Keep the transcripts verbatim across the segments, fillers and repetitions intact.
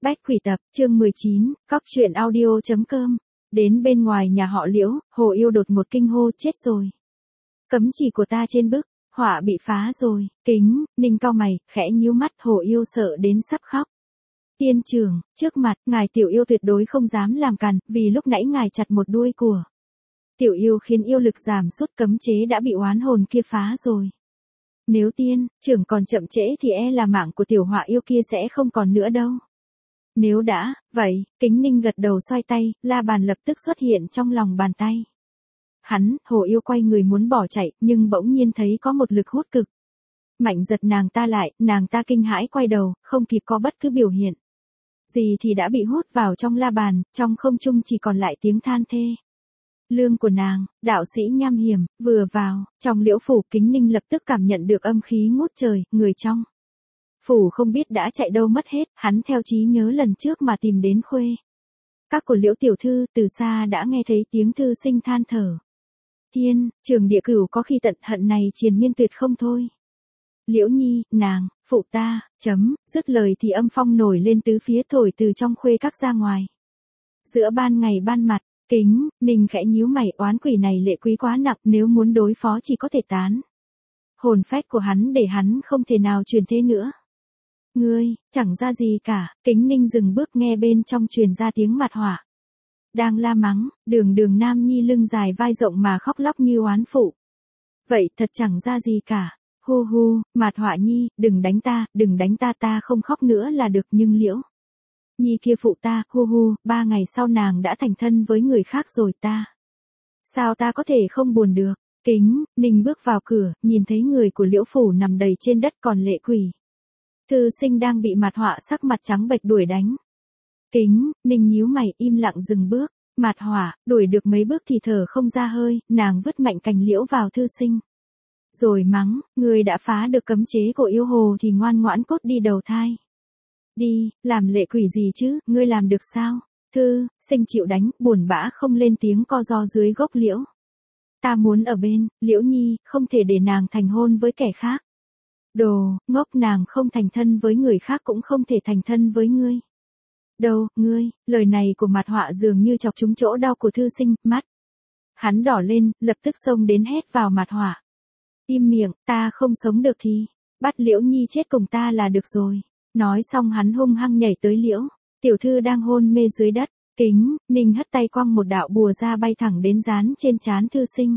Bách Quỷ Tập, chương mười chín, cóc truyện audio chấm com. Đến bên ngoài nhà họ Liễu, Hồ Yêu đột một kinh hô, chết rồi. Cấm chỉ của ta trên bức, họa bị phá rồi. Kính, Ninh cau mày, khẽ nhíu mắt, Hồ Yêu sợ đến sắp khóc. Tiên trưởng, trước mặt, ngài tiểu yêu tuyệt đối không dám làm càn, vì lúc nãy ngài chặt một đuôi của tiểu yêu khiến yêu lực giảm sút, cấm chế đã bị oán hồn kia phá rồi. Nếu tiên trưởng còn chậm trễ thì e là mạng của tiểu họa yêu kia sẽ không còn nữa đâu. Nếu đã, vậy, Kính Ninh gật đầu xoay tay, la bàn lập tức xuất hiện trong lòng bàn tay. Hắn, Hồ Yêu quay người muốn bỏ chạy, nhưng bỗng nhiên thấy có một lực hút cực mạnh giật nàng ta lại, nàng ta kinh hãi quay đầu, không kịp có bất cứ biểu hiện gì thì đã bị hút vào trong la bàn, trong không trung chỉ còn lại tiếng than thê lương của nàng. Đạo sĩ nham hiểm, vừa vào trong Liễu phủ, Kính Ninh lập tức cảm nhận được âm khí ngút trời, người trong phủ không biết đã chạy đâu mất hết, hắn theo trí nhớ lần trước mà tìm đến khuê các của Liễu tiểu thư, từ xa đã nghe thấy tiếng thư sinh than thở. Thiên, trường địa cửu có khi tận hận này triền miên tuyệt không thôi. Liễu nhi, nàng, phụ ta, chấm, dứt lời thì âm phong nổi lên tứ phía, thổi từ trong khuê các ra ngoài. Giữa ban ngày ban mặt, Kính Ninh khẽ nhíu mày, oán quỷ này lệ quý quá nặng, nếu muốn đối phó chỉ có thể tán hồn phách của hắn để hắn không thể nào truyền thế nữa. Ngươi, chẳng ra gì cả. Kính Ninh dừng bước, nghe bên trong truyền ra tiếng Mạt Họa đang la mắng, đường đường nam nhi lưng dài vai rộng mà khóc lóc như oán phụ. Vậy thật chẳng ra gì cả. Hu hu, Mạt Họa nhi, đừng đánh ta, đừng đánh ta, ta không khóc nữa là được, nhưng Liễu nhi kia phụ ta, hu hu, ba ngày sau nàng đã thành thân với người khác rồi, ta sao ta có thể không buồn được. Kính Ninh bước vào cửa, nhìn thấy người của Liễu phủ nằm đầy trên đất, còn lệ quỷ thư sinh đang bị Mạt Họa sắc mặt trắng bệch đuổi đánh. Kính Ninh nhíu mày, im lặng dừng bước. Mạt Họa đuổi được mấy bước thì thở không ra hơi, nàng vứt mạnh cành liễu vào thư sinh rồi mắng, ngươi đã phá được cấm chế của yêu hồ thì ngoan ngoãn cốt đi đầu thai đi, làm lệ quỷ gì chứ, ngươi làm được sao? Thư sinh chịu đánh, buồn bã không lên tiếng, co ro dưới gốc liễu. Ta muốn ở bên Liễu nhi, không thể để nàng thành hôn với kẻ khác. Đồ ngốc, nàng không thành thân với người khác cũng không thể thành thân với ngươi đâu. Ngươi, lời này của Mạt Họa dường như chọc trúng chỗ đau của thư sinh, mắt hắn đỏ lên, lập tức xông đến hét vào Mạt Họa. Im miệng, ta không sống được thì bắt Liễu nhi chết cùng ta là được rồi. Nói xong hắn hung hăng nhảy tới Liễu tiểu thư đang hôn mê dưới đất. Kính Ninh hất tay quăng một đạo bùa ra bay thẳng đến dán trên trán thư sinh.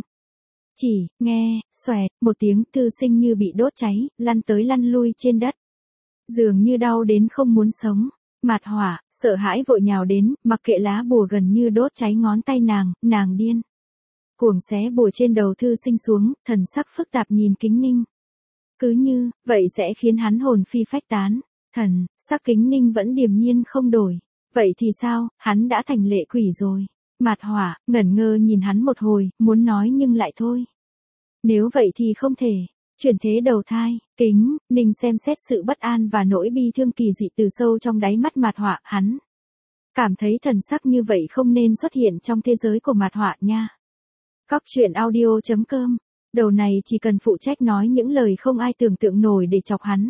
Chỉ nghe xoẹt một tiếng, thư sinh như bị đốt cháy, lăn tới lăn lui trên đất, dường như đau đến không muốn sống. Mạt Họa sợ hãi vội nhào đến, mặc kệ lá bùa gần như đốt cháy ngón tay nàng, nàng điên cuồng xé bùa trên đầu thư sinh xuống, thần sắc phức tạp nhìn Kính Ninh. Cứ như vậy sẽ khiến hắn hồn phi phách tán. Thần sắc Kính Ninh vẫn điềm nhiên không đổi. Vậy thì sao, hắn đã thành lệ quỷ rồi. Mạt Họa ngẩn ngơ nhìn hắn một hồi, muốn nói nhưng lại thôi. Nếu vậy thì không thể chuyển thế đầu thai. Kính Ninh xem xét sự bất an và nỗi bi thương kỳ dị từ sâu trong đáy mắt Mạt Họa, hắn cảm thấy thần sắc như vậy không nên xuất hiện trong thế giới của Mạt Họa nha. Cóc truyện audio chấm com. Đầu này chỉ cần phụ trách nói những lời không ai tưởng tượng nổi để chọc hắn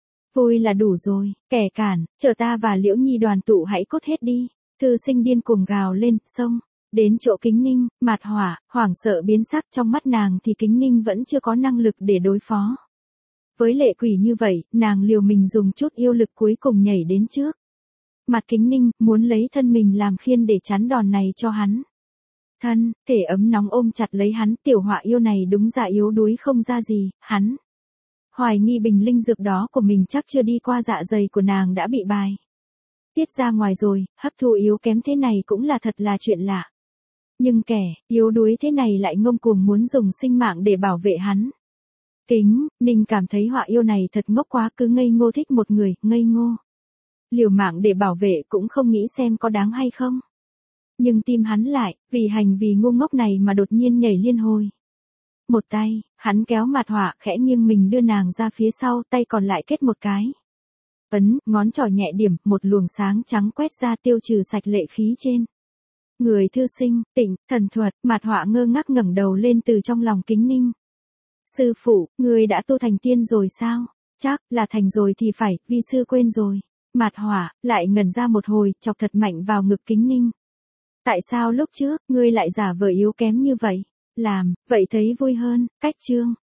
vui là đủ rồi. Kẻ cản, chờ ta và Liễu nhi đoàn tụ hãy cốt hết đi. Thư sinh điên cuồng gào lên, xông đến chỗ Kính Ninh. Mạt Họa hoảng sợ biến sắc, trong mắt nàng thì Kính Ninh vẫn chưa có năng lực để đối phó với lệ quỷ như vậy. Nàng liều mình dùng chút yêu lực cuối cùng nhảy đến trước mặt Kính Ninh, muốn lấy thân mình làm khiên để chắn đòn này cho hắn. Thân thể ấm nóng ôm chặt lấy hắn, tiểu họa yêu này đúng dạ yếu đuối không ra gì. Hắn hoài nghi bình linh dược đó của mình chắc chưa đi qua dạ dày của nàng đã bị bài tiết ra ngoài rồi. Hấp thu yếu kém thế này cũng là thật là chuyện lạ. Nhưng kẻ yếu đuối thế này lại ngông cuồng muốn dùng sinh mạng để bảo vệ hắn. Kính Ninh cảm thấy họa yêu này thật ngốc quá, cứ ngây ngô thích một người, ngây ngô liều mạng để bảo vệ cũng không nghĩ xem có đáng hay không. Nhưng tim hắn lại, vì hành vi ngu ngốc này mà đột nhiên nhảy liên hồi. Một tay, hắn kéo Mạt Họa khẽ nghiêng mình đưa nàng ra phía sau, tay còn lại kết một cái ấn, ngón trỏ nhẹ điểm, một luồng sáng trắng quét ra tiêu trừ sạch lệ khí trên người thư sinh. Tịnh thần thuật. Mạt Họa ngơ ngác ngẩng đầu lên từ trong lòng Kính Ninh. Sư phụ, người đã tu thành tiên rồi sao? Chắc là thành rồi thì phải, vi sư quên rồi. Mạt Hỏa, lại ngẩn ra một hồi, chọc thật mạnh vào ngực Kính Ninh. Tại sao lúc trước, ngươi lại giả vờ yếu kém như vậy? Làm, vậy thấy vui hơn, cách chương.